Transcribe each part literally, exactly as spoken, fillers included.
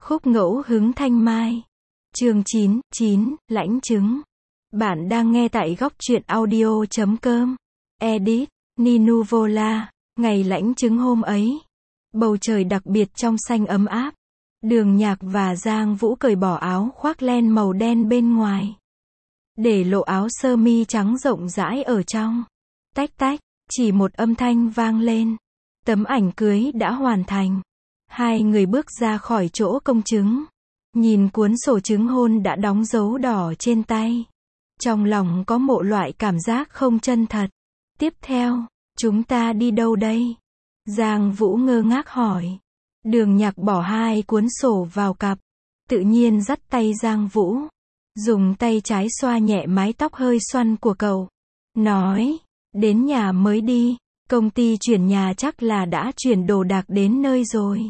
Khúc ngẫu hứng thanh mai. Chương chín, chín, lãnh chứng. Bạn đang nghe tại góc truyện audio chấm com. Edit, Ninu Vola. Ngày lãnh chứng hôm ấy. Bầu trời đặc biệt trong xanh ấm áp. Đường Nhạc và Giang Vũ cởi bỏ áo khoác len màu đen bên ngoài. Để lộ áo sơ mi trắng rộng rãi ở trong. Tách tách, chỉ một âm thanh vang lên. Tấm ảnh cưới đã hoàn thành. Hai người bước ra khỏi chỗ công chứng. Nhìn cuốn sổ chứng hôn đã đóng dấu đỏ trên tay. Trong lòng có một loại cảm giác không chân thật. Tiếp theo, chúng ta đi đâu đây? Giang Vũ ngơ ngác hỏi. Đường Nhạc bỏ hai cuốn sổ vào cặp. Tự nhiên dắt tay Giang Vũ. Dùng tay trái xoa nhẹ mái tóc hơi xoăn của cậu. Nói, đến nhà mới đi. Công ty chuyển nhà chắc là đã chuyển đồ đạc đến nơi rồi.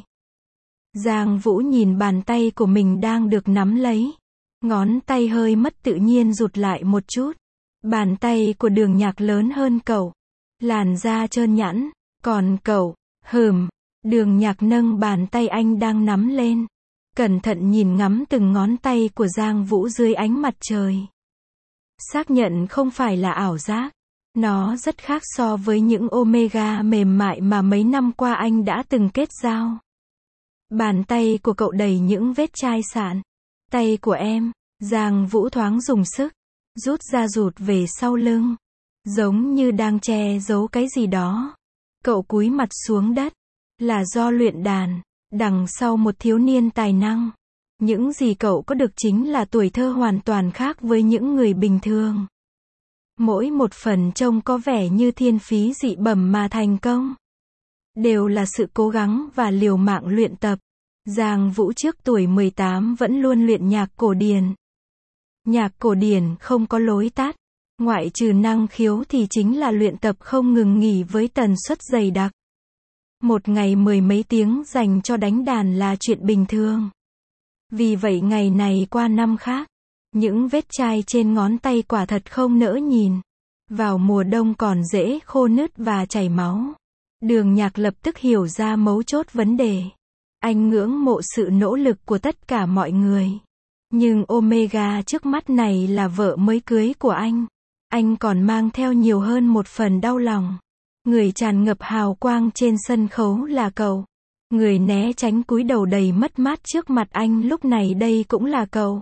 Giang Vũ nhìn bàn tay của mình đang được nắm lấy. Ngón tay hơi mất tự nhiên rụt lại một chút. Bàn tay của Đường Nhạc lớn hơn cậu. Làn da trơn nhẵn. Còn cậu, hừm. Đường Nhạc nâng bàn tay anh đang nắm lên. Cẩn thận nhìn ngắm từng ngón tay của Giang Vũ dưới ánh mặt trời. Xác nhận không phải là ảo giác. Nó rất khác so với những omega mềm mại mà mấy năm qua anh đã từng kết giao. Bàn tay của cậu đầy những vết chai sạn. Tay của em, Giang Vũ thoáng dùng sức, rút ra rụt về sau lưng. Giống như đang che giấu cái gì đó. Cậu cúi mặt xuống đất. Là do luyện đàn, đằng sau một thiếu niên tài năng. Những gì cậu có được chính là tuổi thơ hoàn toàn khác với những người bình thường. Mỗi một phần trông có vẻ như thiên phí dị bẩm mà thành công. Đều là sự cố gắng và liều mạng luyện tập. Giang Vũ trước tuổi mười tám vẫn luôn luyện nhạc cổ điển. Nhạc cổ điển không có lối tắt. Ngoại trừ năng khiếu thì chính là luyện tập không ngừng nghỉ với tần suất dày đặc. Một ngày mười mấy tiếng dành cho đánh đàn là chuyện bình thường. Vì vậy ngày này qua năm khác, những vết chai trên ngón tay quả thật không nỡ nhìn. Vào mùa đông còn dễ khô nứt và chảy máu. Đường Nhạc lập tức hiểu ra mấu chốt vấn đề. Anh ngưỡng mộ sự nỗ lực của tất cả mọi người. Nhưng Omega trước mắt này là vợ mới cưới của anh. Anh còn mang theo nhiều hơn một phần đau lòng. Người tràn ngập hào quang trên sân khấu là cậu. Người né tránh cúi đầu đầy mất mát trước mặt anh lúc này đây cũng là cậu.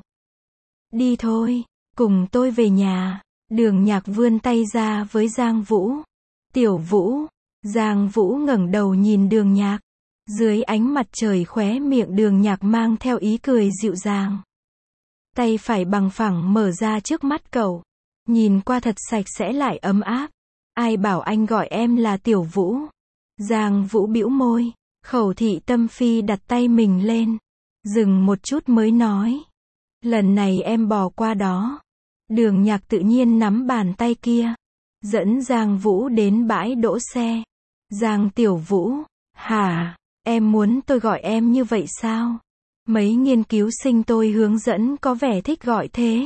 Đi thôi, cùng tôi về nhà. Đường Nhạc vươn tay ra với Giang Vũ. Tiểu Vũ. Giang Vũ ngẩng đầu nhìn Đường Nhạc. Dưới ánh mặt trời khóe miệng Đường Nhạc mang theo ý cười dịu dàng. Tay phải bằng phẳng mở ra trước mắt cậu. Nhìn qua thật sạch sẽ lại ấm áp. Ai bảo anh gọi em là Tiểu Vũ? Giang Vũ bĩu môi. Khẩu thị tâm phi đặt tay mình lên. Dừng một chút mới nói. Lần này em bỏ qua đó. Đường Nhạc tự nhiên nắm bàn tay kia. Dẫn Giang Vũ đến bãi đỗ xe. Giang Tiểu Vũ. Hả? Em muốn tôi gọi em như vậy sao? Mấy nghiên cứu sinh tôi hướng dẫn có vẻ thích gọi thế.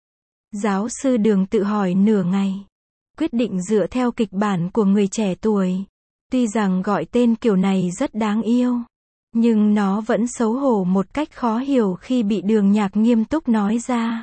Giáo sư Đường tự hỏi nửa ngày. Quyết định dựa theo kịch bản của người trẻ tuổi. Tuy rằng gọi tên kiểu này rất đáng yêu. Nhưng nó vẫn xấu hổ một cách khó hiểu khi bị Đường Nhạc nghiêm túc nói ra.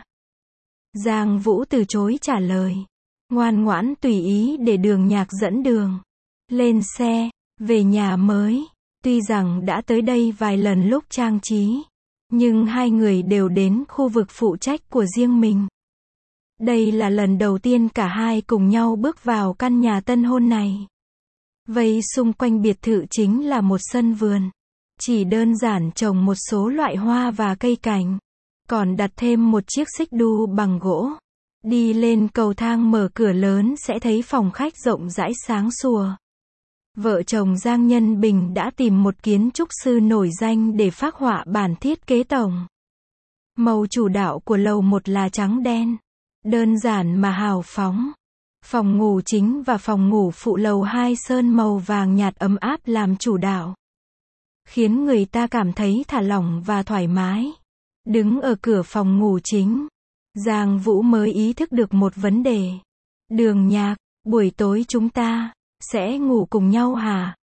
Giang Vũ từ chối trả lời. Ngoan ngoãn tùy ý để Đường Nhạc dẫn đường. Lên xe, về nhà mới. Tuy rằng đã tới đây vài lần lúc trang trí. Nhưng hai người đều đến khu vực phụ trách của riêng mình. Đây là lần đầu tiên cả hai cùng nhau bước vào căn nhà tân hôn này. Vây xung quanh biệt thự chính là một sân vườn. Chỉ đơn giản trồng một số loại hoa và cây cảnh. Còn đặt thêm một chiếc xích đu bằng gỗ. Đi lên cầu thang mở cửa lớn sẽ thấy phòng khách rộng rãi sáng sủa. Vợ chồng Giang Nhân Bình đã tìm một kiến trúc sư nổi danh để phác họa bản thiết kế tổng. Màu chủ đạo của lầu một là trắng đen. Đơn giản mà hào phóng. Phòng ngủ chính và phòng ngủ phụ lầu hai sơn màu vàng nhạt ấm áp làm chủ đạo. Khiến người ta cảm thấy thả lỏng và thoải mái. Đứng ở cửa phòng ngủ chính, Giang Vũ mới ý thức được một vấn đề. Đường Nhạc, buổi tối chúng ta sẽ ngủ cùng nhau hả?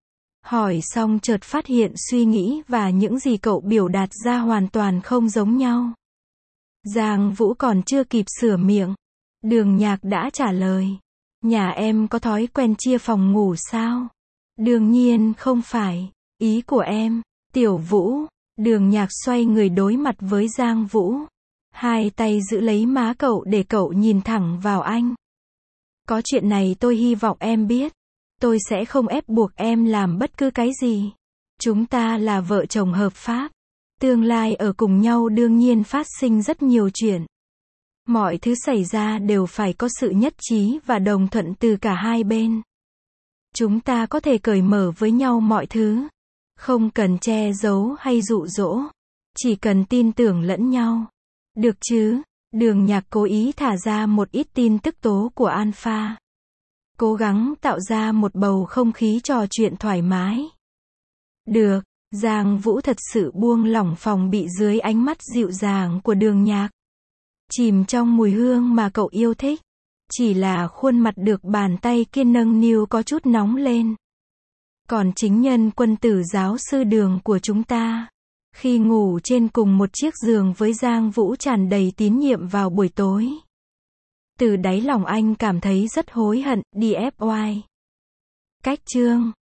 Hỏi xong chợt phát hiện suy nghĩ và những gì cậu biểu đạt ra hoàn toàn không giống nhau. Giang Vũ còn chưa kịp sửa miệng. Đường Nhạc đã trả lời. Nhà em có thói quen chia phòng ngủ sao? Đương nhiên không phải. Ý của em, Tiểu Vũ. Đường Nhạc xoay người đối mặt với Giang Vũ. Hai tay giữ lấy má cậu để cậu nhìn thẳng vào anh. Có chuyện này tôi hy vọng em biết. Tôi sẽ không ép buộc em làm bất cứ cái gì. Chúng ta là vợ chồng hợp pháp. Tương lai ở cùng nhau đương nhiên phát sinh rất nhiều chuyện. Mọi thứ xảy ra đều phải có sự nhất trí và đồng thuận từ cả hai bên. Chúng ta có thể cởi mở với nhau mọi thứ. Không cần che giấu hay dụ dỗ. Chỉ cần tin tưởng lẫn nhau. Được chứ? Đường Nhạc cố ý thả ra một ít tin tức tố của Alpha. Cố gắng tạo ra một bầu không khí trò chuyện thoải mái. Được, Giang Vũ thật sự buông lỏng phòng bị dưới ánh mắt dịu dàng của Đường Nhạc. Chìm trong mùi hương mà cậu yêu thích. Chỉ là khuôn mặt được bàn tay kia nâng niu có chút nóng lên. Còn chính nhân quân tử giáo sư Đường của chúng ta, khi ngủ trên cùng một chiếc giường với Giang Vũ tràn đầy tín nhiệm vào buổi tối. Từ đáy lòng anh cảm thấy rất hối hận, đi ép oai. Cách chương